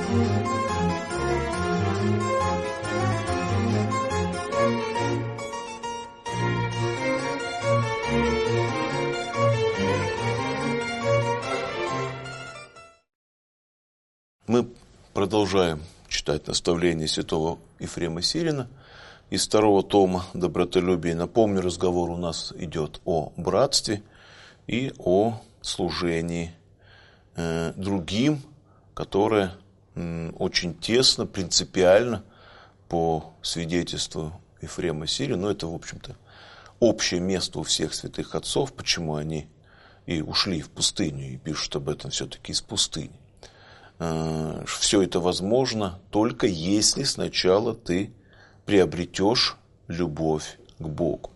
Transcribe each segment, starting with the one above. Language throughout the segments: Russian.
Мы продолжаем читать наставления святого Ефрема Сирина из второго тома «Добротолюбие». Напомню, разговор у нас идет о братстве и о служении другим, которое очень тесно, принципиально, по свидетельству Ефрема Сирина, но это, в общем-то, общее место у всех святых отцов, почему они и ушли в пустыню, и пишут об этом все-таки из пустыни. Все это возможно только если сначала ты приобретешь любовь к Богу.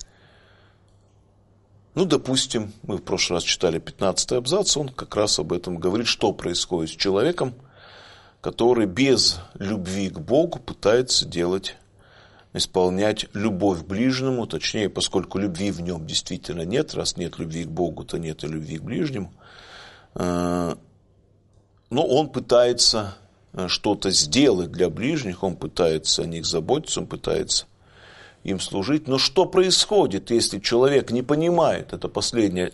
Ну, допустим, мы в прошлый раз читали 15-й абзац, он как раз об этом говорит, что происходит с человеком, который без любви к Богу пытается исполнять любовь к ближнему, точнее, поскольку любви в нем действительно нет, раз нет любви к Богу, то нет и любви к ближнему. Но он пытается что-то сделать для ближних, он пытается о них заботиться, он пытается им служить. Но что происходит, если человек не понимает, это последнее,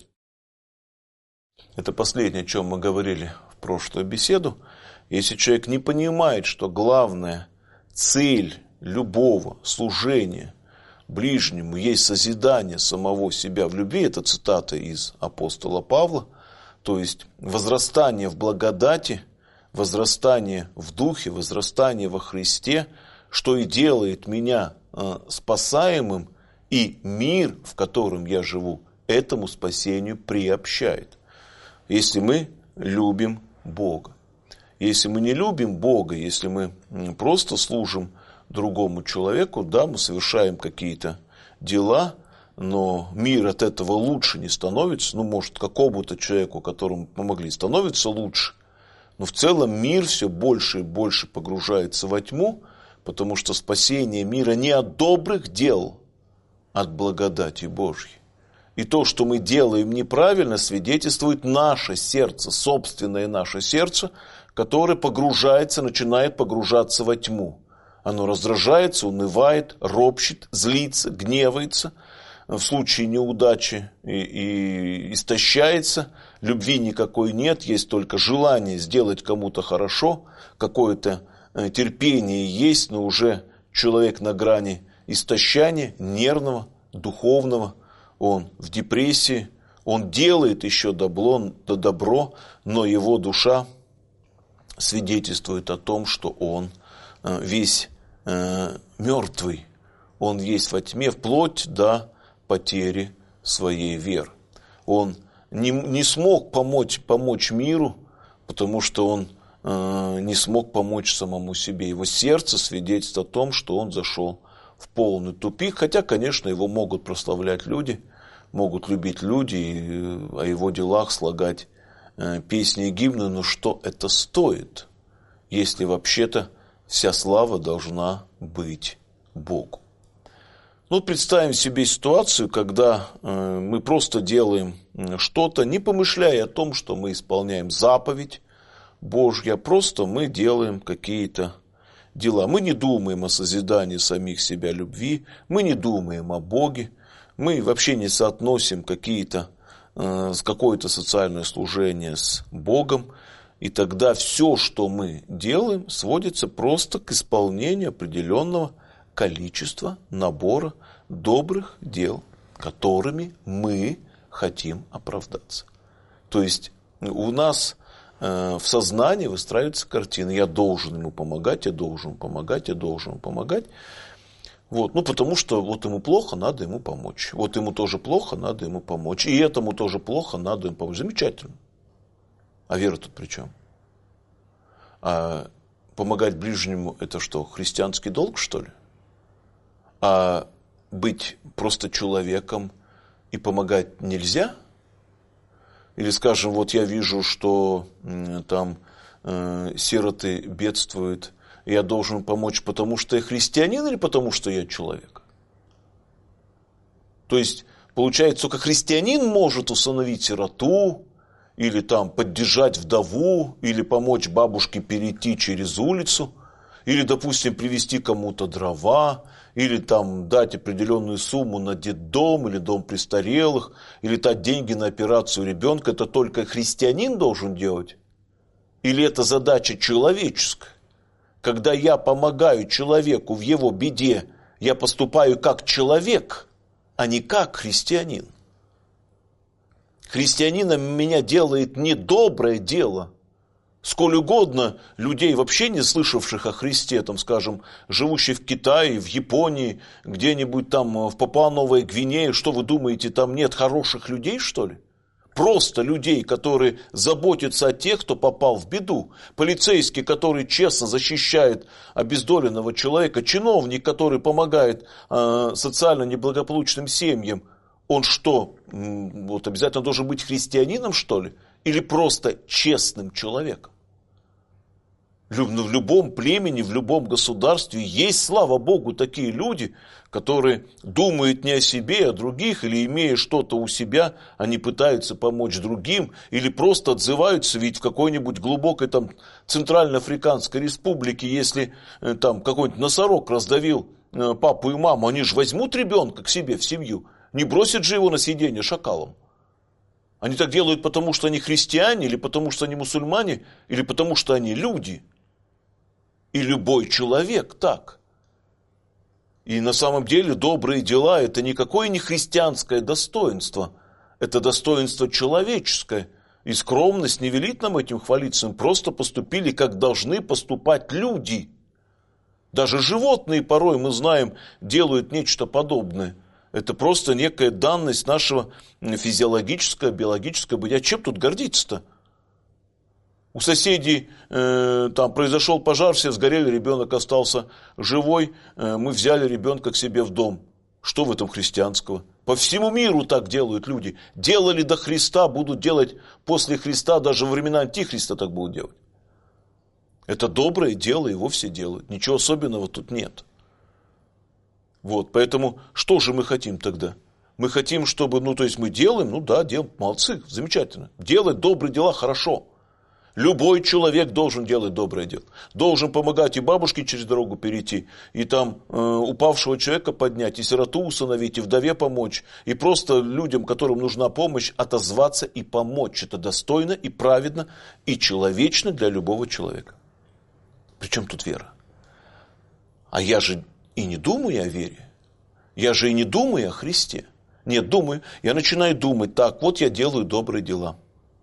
о чем мы говорили в прошлую беседу, если человек не понимает, что главная цель любого служения ближнему есть созидание самого себя в любви, это цитата из апостола Павла, то есть возрастание в благодати, возрастание в духе, возрастание во Христе, что и делает меня спасаемым, и мир, в котором я живу, этому спасению приобщает. Если мы любим Бога. Если мы не любим Бога, если мы просто служим другому человеку, да, мы совершаем какие-то дела, но мир от этого лучше не становится. Ну, может, какому-то человеку, которому помогли, становится лучше. Но в целом мир все больше и больше погружается во тьму, потому что спасение мира не от добрых дел, а от благодати Божьей. И то, что мы делаем неправильно, свидетельствует наше сердце, собственное наше сердце, которое начинает погружаться во тьму. Оно раздражается, унывает, ропщет, злится, гневается. В случае неудачи и истощается, любви никакой нет, есть только желание сделать кому-то хорошо, какое-то терпение есть, но уже человек на грани истощания, нервного, духовного, он в депрессии, он делает еще добро, но его душа свидетельствует о том, что он весь мертвый, он весь во тьме, вплоть до потери своей веры. Он не смог помочь миру, потому что он не смог помочь самому себе. Его сердце свидетельствует о том, что он зашел в полный тупик. Хотя, конечно, его могут прославлять люди, могут любить люди, и о его делах слагать песни и гимны. Но что это стоит, если вообще-то вся слава должна быть Богу? Ну, представим себе ситуацию, когда мы просто делаем что-то, не помышляя о том, что мы исполняем заповедь Божью, а просто мы делаем какие-то дела. Мы не думаем о созидании самих себя любви, мы не думаем о Боге, мы вообще не соотносим какое-то социальное служение с Богом, и тогда все, что мы делаем, сводится просто к исполнению определенного количества набора добрых дел, которыми мы хотим оправдаться. То есть у нас в сознании выстраивается картина: я должен ему помогать, я должен помогать, я должен помогать. Вот, потому что вот ему плохо, надо ему помочь. Вот ему тоже плохо, надо ему помочь. И этому тоже плохо, надо ему помочь. Замечательно. А вера тут при чем? А помогать ближнему — это что, христианский долг, что ли? А быть просто человеком и помогать нельзя? Или, скажем, вот я вижу, что там сироты бедствуют, и я должен помочь, потому что я христианин или потому что я человек? То есть, получается, только христианин может усыновить сироту или там поддержать вдову, или помочь бабушке перейти через улицу, или, допустим, привезти кому-то дрова, или там дать определенную сумму на детдом или дом престарелых, или дать деньги на операцию ребенка, это только христианин должен делать? Или это задача человеческая? Когда я помогаю человеку в его беде, я поступаю как человек, а не как христианин. Христианином меня делает не доброе дело. Сколь угодно людей, вообще не слышавших о Христе, там, скажем, живущих в Китае, в Японии, где-нибудь там в Папуа-Новой Гвинее, что вы думаете, там нет хороших людей, что ли? Просто людей, которые заботятся о тех, кто попал в беду. Полицейский, который честно защищает обездоленного человека. Чиновник, который помогает социально неблагополучным семьям. Он что, вот обязательно должен быть христианином, что ли? Или просто честным человеком? В любом племени, в любом государстве есть, слава Богу, такие люди, которые думают не о себе, а о других, или имея что-то у себя, они пытаются помочь другим, или просто отзываются, ведь в какой-нибудь глубокой там Центральноафриканской республике, если там какой-нибудь носорог раздавил папу и маму, они же возьмут ребенка к себе в семью, не бросят же его на съедение шакалом. Они так делают, потому что они христиане, или потому что они мусульмане, или потому что они люди. И любой человек так. И на самом деле добрые дела – это никакое не христианское достоинство. Это достоинство человеческое. И скромность не велит нам этим хвалиться. Мы просто поступили, как должны поступать люди. Даже животные порой, мы знаем, делают нечто подобное. Это просто некая данность нашего физиологического, биологического бытия. Чем тут гордиться-то? У соседей там произошел пожар, все сгорели, ребенок остался живой. Мы взяли ребенка к себе в дом. Что в этом христианского? По всему миру так делают люди. Делали до Христа, будут делать после Христа, даже во времена Антихриста так будут делать. Это доброе дело, его все делают. Ничего особенного тут нет. Вот, поэтому что же мы хотим тогда? Мы хотим, чтобы, то есть мы делаем, делаем, молодцы, замечательно. Делать добрые дела хорошо. Любой человек должен делать доброе дело. Должен помогать и бабушке через дорогу перейти, и там упавшего человека поднять, и сироту усыновить, и вдове помочь, и просто людям, которым нужна помощь, отозваться и помочь. Это достойно и праведно, и человечно для любого человека. Причем тут вера? А я же и не думаю о вере. Я же и не думаю о Христе. Нет, думаю. Я начинаю думать, так, вот я делаю добрые дела.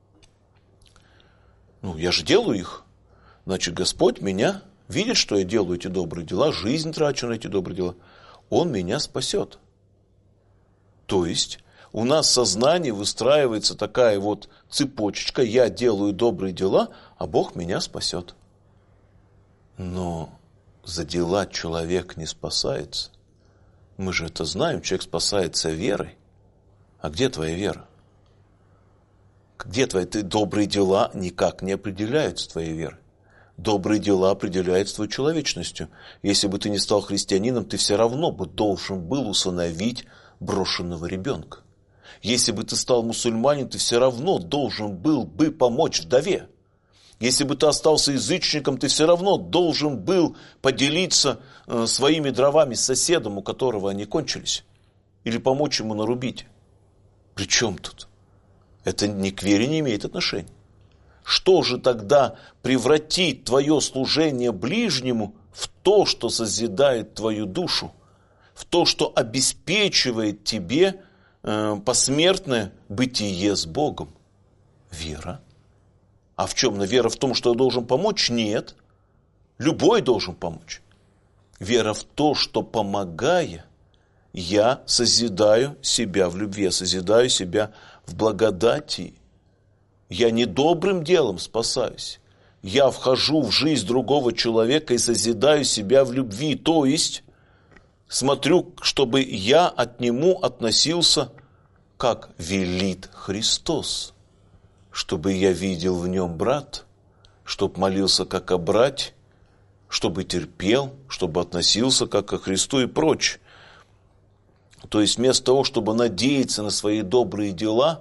Я же делаю их. Значит, Господь меня видит, что я делаю эти добрые дела, жизнь трачу на эти добрые дела. Он меня спасет. То есть, у нас в сознании выстраивается такая вот цепочечка, я делаю добрые дела, а Бог меня спасет. Но за дела человек не спасается. Мы же это знаем, человек спасается верой. А где твоя вера? Где твои добрые дела никак не определяются твоей верой. Добрые дела определяются твоей человечностью. Если бы ты не стал христианином, ты все равно бы должен был усыновить брошенного ребенка. Если бы ты стал мусульманином, ты все равно должен был бы помочь вдове. Если бы ты остался язычником, ты все равно должен был поделиться своими дровами с соседом, у которого они кончились. Или помочь ему нарубить. При чем тут? Это ни к вере не имеет отношения. Что же тогда превратит твое служение ближнему в то, что созидает твою душу? В то, что обеспечивает тебе посмертное бытие с Богом? Вера. А в чем? Вера в том, что я должен помочь? Нет. Любой должен помочь. Вера в то, что помогая, я созидаю себя в любви, я созидаю себя в благодати. Я не добрым делом спасаюсь. Я вхожу в жизнь другого человека и созидаю себя в любви. То есть, смотрю, чтобы я от нему относился, как велит Христос. Чтобы я видел в нем брат, чтобы молился как о брате, чтобы терпел, чтобы относился как ко Христу и прочее. То есть вместо того, чтобы надеяться на свои добрые дела,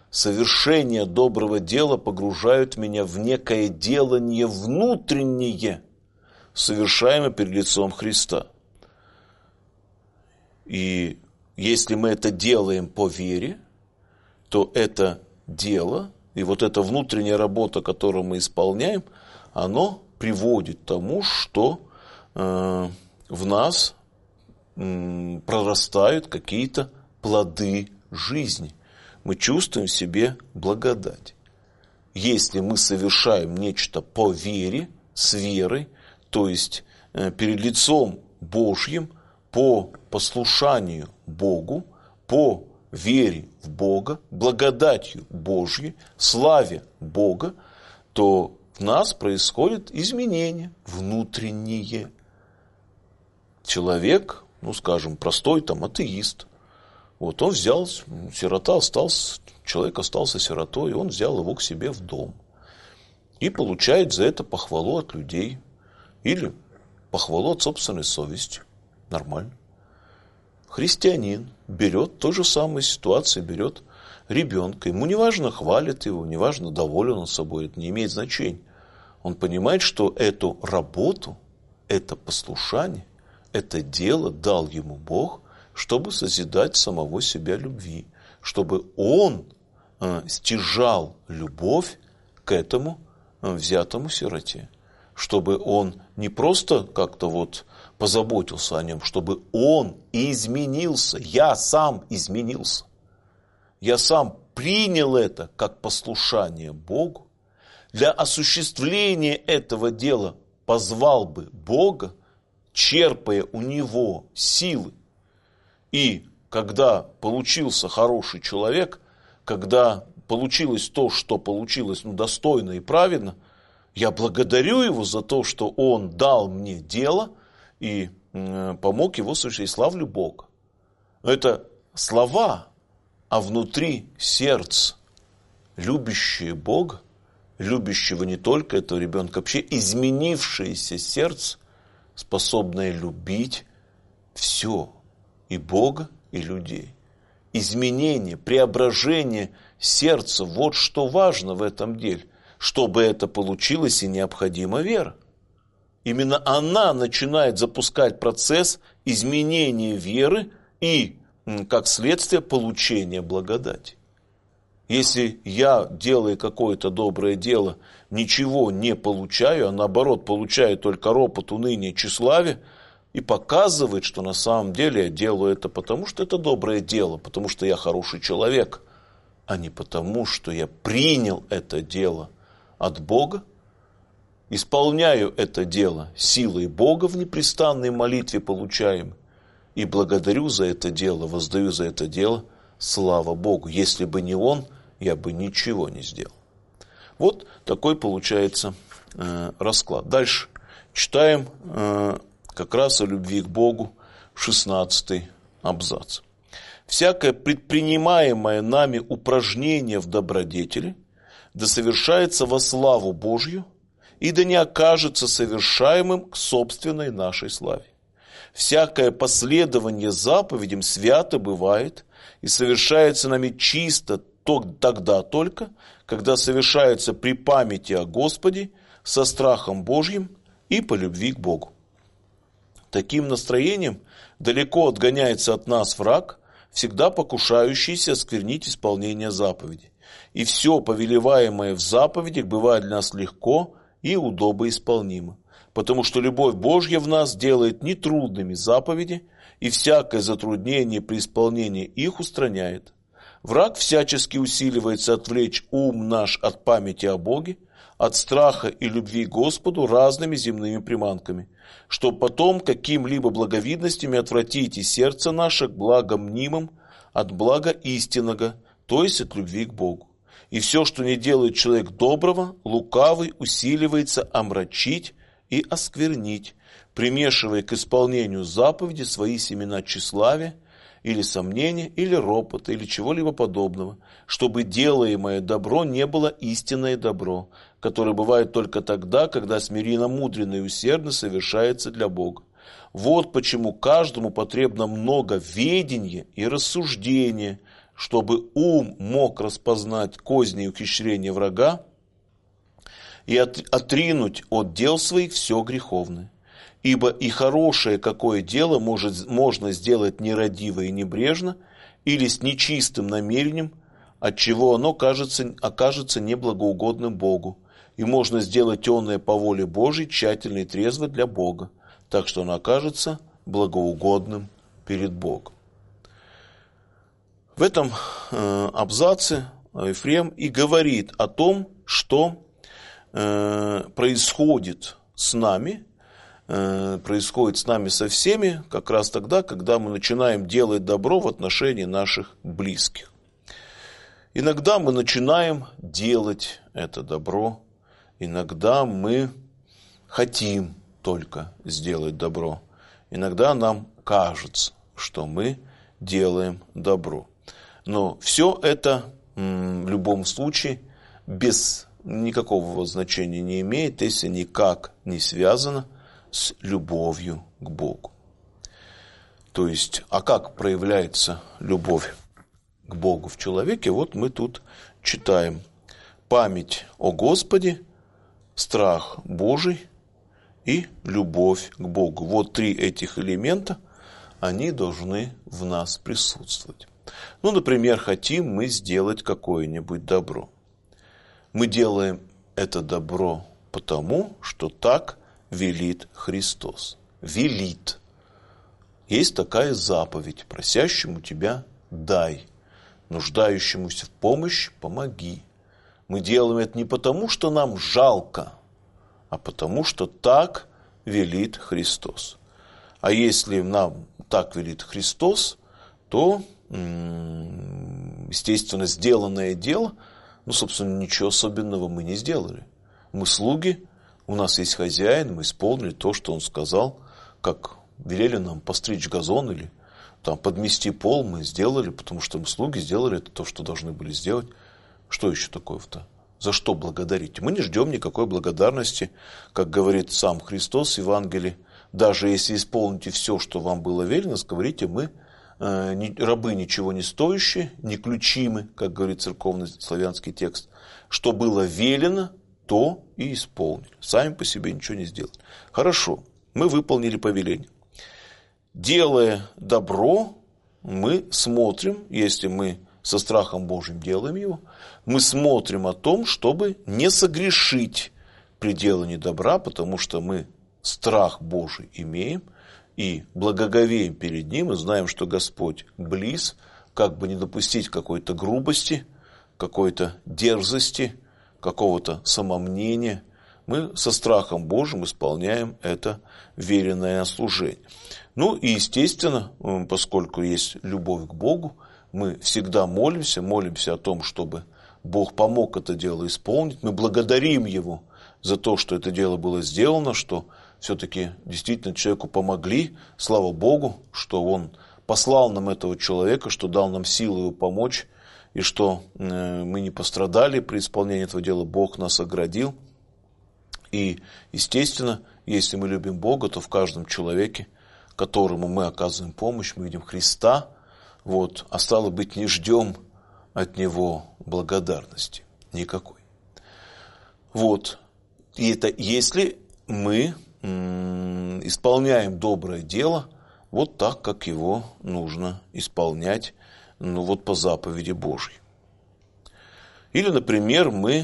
совершение доброго дела погружают меня в некое делание внутреннее, совершаемое перед лицом Христа. И если мы это делаем по вере, то это дело и вот эта внутренняя работа, которую мы исполняем, оно приводит к тому, что в нас прорастают какие-то плоды жизни. Мы чувствуем в себе благодать. Если мы совершаем нечто по вере, с верой, то есть перед лицом Божьим, по послушанию Богу, по вере в Бога, благодатью Божьей, славе Бога, то в нас происходит изменение внутреннее. Человек, скажем, простой атеист, вот он взял, сирота остался, человек остался сиротой, и он взял его к себе в дом. И получает за это похвалу от людей. Или похвалу от собственной совести. Нормально. Христианин берет ту же самую ситуацию, берет ребенка. Ему не важно, хвалит его, не важно, доволен он собой, это не имеет значения. Он понимает, что эту работу, это послушание, это дело дал ему Бог, чтобы созидать самого себя любви, чтобы он стяжал любовь к этому взятому сироте, чтобы он не просто как-то позаботился о нем, чтобы он изменился, я сам изменился, я сам принял это как послушание Богу, для осуществления этого дела позвал бы Бога, черпая у него силы. И когда получился хороший человек, когда получилось то, что получилось достойно и правильно, я благодарю его за то, что он дал мне дело и помог его совершить. Славлю Бога. Это слова, а внутри сердце, любящее Бога, любящего не только этого ребенка, вообще изменившееся сердце, способное любить все, и Бога, и людей. Изменение, преображение сердца, вот что важно в этом деле. Чтобы это получилось, и необходима вера. Именно она начинает запускать процесс изменения веры и, как следствие, получения благодати. Если я, делая какое-то доброе дело, ничего не получаю, а наоборот получаю только ропот, уныние, тщеславие, и показывает, что на самом деле я делаю это потому, что это доброе дело, потому что я хороший человек, а не потому, что я принял это дело от Бога, исполняю это дело силой Бога в непрестанной молитве получаем, и благодарю за это дело, воздаю за это дело, слава Богу. Если бы не Он, я бы ничего не сделал. Вот такой получается расклад. Дальше читаем как раз о любви к Богу, 16 абзац. «Всякое предпринимаемое нами упражнение в добродетели да совершается во славу Божью и да не окажется совершаемым к собственной нашей славе. Всякое последование заповедям свято бывает и совершается нами чисто тогда только, когда совершается при памяти о Господе, со страхом Божьим и по любви к Богу. Таким настроением далеко отгоняется от нас враг, всегда покушающийся осквернить исполнение заповедей. И все повелеваемое в заповедях бывает для нас легко и удобно исполнимо, потому что любовь Божья в нас делает нетрудными заповеди, и всякое затруднение при исполнении их устраняет. Враг всячески усиливается отвлечь ум наш от памяти о Боге, от страха и любви к Господу разными земными приманками, чтобы потом каким-либо благовидностями отвратить и сердце наше к благам мнимым от блага истинного, то есть от любви к Богу. И все, что не делает человек доброго, лукавый усиливается омрачить и осквернить, примешивая к исполнению заповеди свои семена тщеславия, или сомнения, или ропота, или чего-либо подобного, чтобы делаемое добро не было истинное добро, которое бывает только тогда, когда смиренно, мудренно и усердно совершается для Бога. Вот почему каждому потребно много ведения и рассуждения, чтобы ум мог распознать козни и ухищрения врага и отринуть от дел своих все греховное. Ибо и хорошее какое дело можно сделать нерадиво и небрежно, или с нечистым намерением, отчего оно окажется неблагоугодным Богу, и можно сделать темное по воле Божией тщательно и трезво для Бога, так что оно окажется благоугодным перед Богом. В этом абзаце Ефрем и говорит о том, что происходит с нами со всеми, как раз тогда, когда мы начинаем делать добро в отношении наших близких. Иногда мы начинаем делать это добро, иногда мы хотим только сделать добро, иногда нам кажется, что мы делаем добро. Но все это в любом случае без никакого значения не имеет, если никак не связано с любовью к Богу. То есть, а как проявляется любовь к Богу в человеке? Вот мы тут читаем: память о Господе, страх Божий и любовь к Богу. Вот три этих элемента, они должны в нас присутствовать. Ну, например, хотим мы сделать какое-нибудь добро. Мы делаем это добро потому, что так велит Христос. Велит. Есть такая заповедь: просящему тебя дай, нуждающемуся в помощи помоги. Мы делаем это не потому, что нам жалко, а потому, что так велит Христос. А если нам так велит Христос, то, естественно, сделанное дело, собственно, ничего особенного мы не сделали. Мы слуги, у нас есть хозяин, мы исполнили то, что он сказал, как велели нам постричь газон или подмести пол, мы сделали, потому что мы слуги, сделали это то, что должны были сделать. Что еще такого-то? За что благодарить? Мы не ждем никакой благодарности, как говорит сам Христос в Евангелии. Даже если исполните все, что вам было велено, говорите, мы рабы ничего не стоящие, не ключимы, как говорит церковный славянский текст. Что было велено, то и исполнили. Сами по себе ничего не сделали. Хорошо, мы выполнили повеление. Делая добро, мы смотрим, если мы со страхом Божьим делаем его, мы смотрим о том, чтобы не согрешить при делании добра, потому что мы страх Божий имеем и благоговеем перед Ним, и знаем, что Господь близ, как бы не допустить какой-то грубости, какой-то дерзости, какого-то самомнения. Мы со страхом Божьим исполняем это веренное служение. Ну и естественно, поскольку есть любовь к Богу, мы всегда молимся о том, чтобы Бог помог это дело исполнить. Мы благодарим Его за то, что это дело было сделано, что все-таки действительно человеку помогли. Слава Богу, что Он послал нам этого человека, что дал нам силу его помочь, и что мы не пострадали при исполнении этого дела. Бог нас оградил. И, естественно, если мы любим Бога, то в каждом человеке, которому мы оказываем помощь, мы видим Христа, а стало быть, не ждем от Него благодарности никакой. И это если мы исполняем доброе дело так, как его нужно исполнять, по заповеди Божьей. Или, например, мы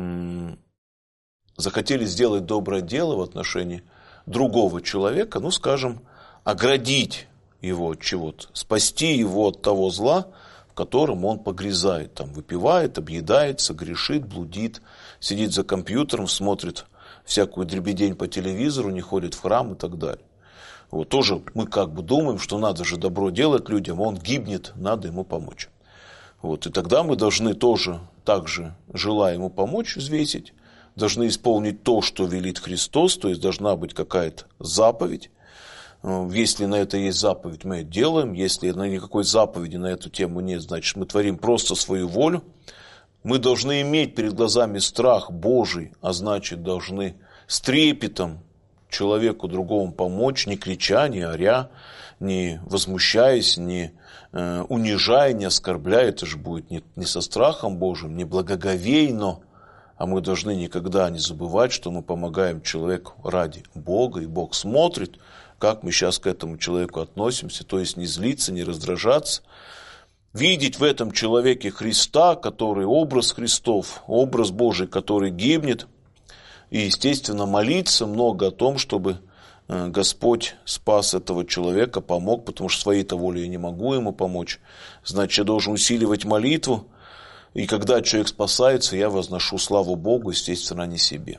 захотели сделать доброе дело в отношении другого человека, скажем, оградить его от чего-то, спасти его от того зла, в котором он погрязает, выпивает, объедается, грешит, блудит, сидит за компьютером, смотрит всякую дребедень по телевизору, не ходит в храм и так далее. Тоже мы думаем, что надо же добро делать людям, он гибнет, надо ему помочь. И тогда мы должны тоже, также желая ему помочь, взвесить, должны исполнить то, что велит Христос, то есть должна быть какая-то заповедь. Если на это есть заповедь, мы это делаем. Если никакой заповеди на эту тему нет, значит мы творим просто свою волю. Мы должны иметь перед глазами страх Божий, а значит должны с трепетом человеку другому помочь, не крича, не оря, не возмущаясь, не унижая, не оскорбляя. Это же будет не со страхом Божьим, не благоговейно. А мы должны никогда не забывать, что мы помогаем человеку ради Бога, и Бог смотрит, как мы сейчас к этому человеку относимся, то есть не злиться, не раздражаться. Видеть в этом человеке Христа, который образ Христов, образ Божий, который гибнет. И, естественно, молиться много о том, чтобы Господь спас этого человека, помог, потому что своей-то волей я не могу ему помочь. Значит, я должен усиливать молитву. И когда человек спасается, я возношу славу Богу, естественно, не себе.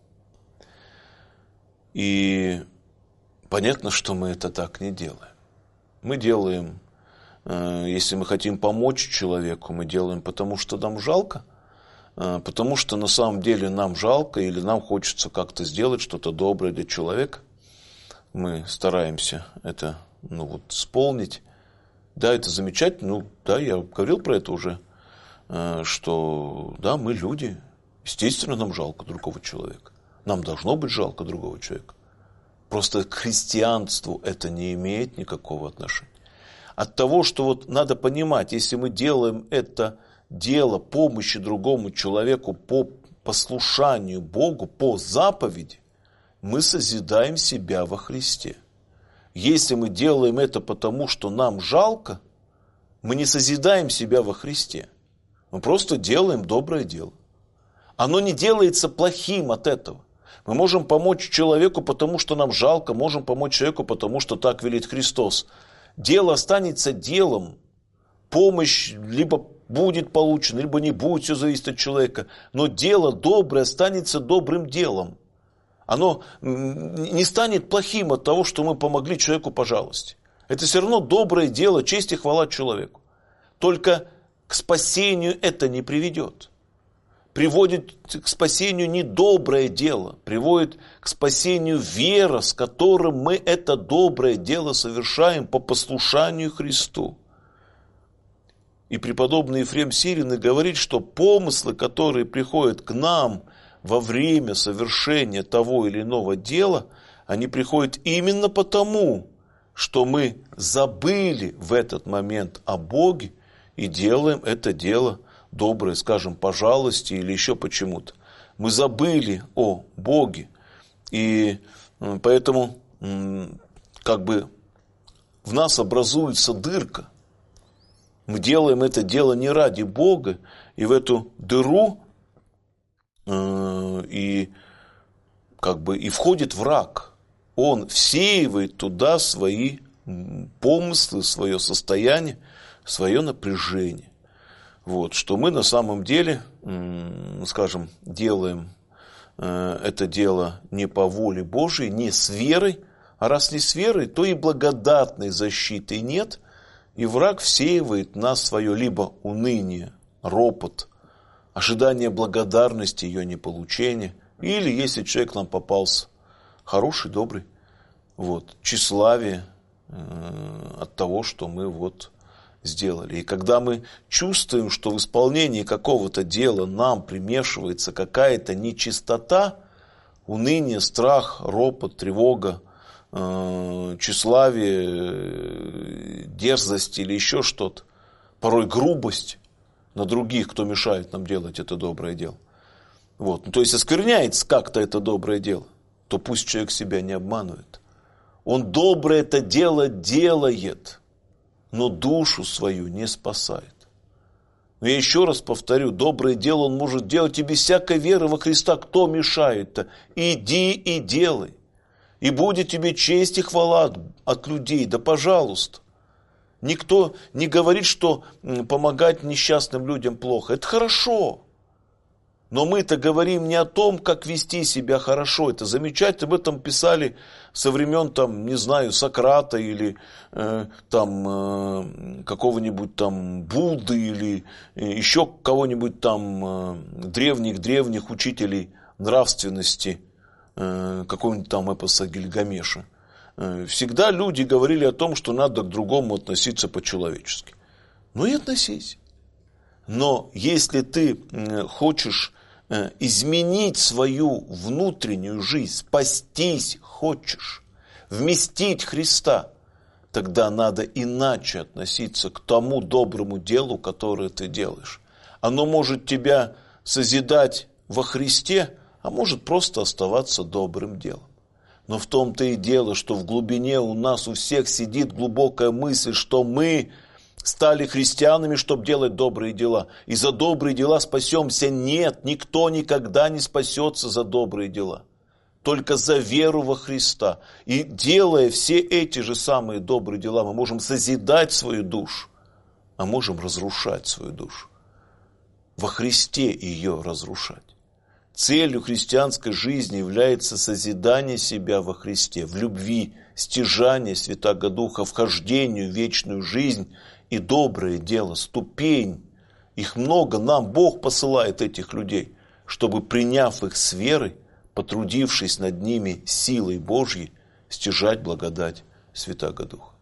И понятно, что мы это так не делаем. Мы делаем, если мы хотим помочь человеку, мы делаем потому, что нам жалко, потому что на самом деле нам жалко или нам хочется как-то сделать что-то доброе для человека. Мы стараемся это исполнить. Да, это замечательно. Я говорил про это уже, что да, мы люди. Естественно, нам жалко другого человека. Нам должно быть жалко другого человека. Просто к христианству это не имеет никакого отношения. От того, что надо понимать, если мы делаем это дело помощи другому человеку по послушанию Богу, по заповеди, мы созидаем себя во Христе. Если мы делаем это потому, что нам жалко, мы не созидаем себя во Христе. Мы просто делаем доброе дело. Оно не делается плохим от этого. Мы можем помочь человеку, потому что нам жалко, можем помочь человеку, потому что так велит Христос. Дело останется делом. Помощь либо будет получена, либо не будет, все зависит от человека. Но дело доброе останется добрым делом. Оно не станет плохим от того, что мы помогли человеку по жалости. Это все равно доброе дело, честь и хвала человеку. Только к спасению это не приведет. Приводит к спасению не доброе дело, приводит к спасению вера, с которым мы это доброе дело совершаем по послушанию Христу. И преподобный Ефрем Сирин говорит, что помыслы, которые приходят к нам во время совершения того или иного дела, они приходят именно потому, что мы забыли в этот момент о Боге и делаем это дело доброе, скажем, по жалости или еще почему-то. Мы забыли о Боге. И поэтому в нас образуется дырка. Мы делаем это дело не ради Бога, и в эту дыру и входит враг. Он всеивает туда свои помыслы, свое состояние, свое напряжение. Что мы на самом деле, делаем это дело не по воле Божией, не с верой, а раз не с верой, то и благодатной защиты нет, и враг всеивает в нас свое либо уныние, ропот, ожидание благодарности, ее неполучения, или, если человек нам попался хороший, добрый, тщеславие от того, что мы сделали. И когда мы чувствуем, что в исполнении какого-то дела нам примешивается какая-то нечистота, уныние, страх, ропот, тревога, тщеславие, дерзость или еще что-то, порой грубость на других, кто мешает нам делать это доброе дело. То есть оскверняется как-то это доброе дело, то пусть человек себя не обманывает. Он доброе это дело делает, но душу свою не спасает. Но я еще раз повторю, доброе дело он может делать и без всякой веры во Христа. Кто мешает-то? Иди и делай. И будет тебе честь и хвала от людей. Да пожалуйста. Никто не говорит, что помогать несчастным людям плохо. Это хорошо. Но мы-то говорим не о том, как вести себя хорошо. Это замечательно. Об этом писали со времен, Сократа или какого-нибудь Будды или еще кого-нибудь древних учителей нравственности, какого-нибудь эпоса Гильгамеша. Всегда люди говорили о том, что надо к другому относиться по-человечески. И относись. Но если ты хочешь изменить свою внутреннюю жизнь, спастись хочешь, вместить Христа, тогда надо иначе относиться к тому доброму делу, которое ты делаешь. Оно может тебя созидать во Христе, а может просто оставаться добрым делом. Но в том-то и дело, что в глубине у нас у всех сидит глубокая мысль, что мы стали христианами, чтобы делать добрые дела. И за добрые дела спасемся. Нет, никто никогда не спасется за добрые дела. Только за веру во Христа. И делая все эти же самые добрые дела, мы можем созидать свою душу, а можем разрушать свою душу. Во Христе ее разрушать. Целью христианской жизни является созидание себя во Христе, в любви, стяжание Святаго Духа, вхождению в вечную жизнь и доброе дело, ступень. Их много, нам Бог посылает этих людей, чтобы, приняв их с верой, потрудившись над ними силой Божьей, стяжать благодать Святаго Духа.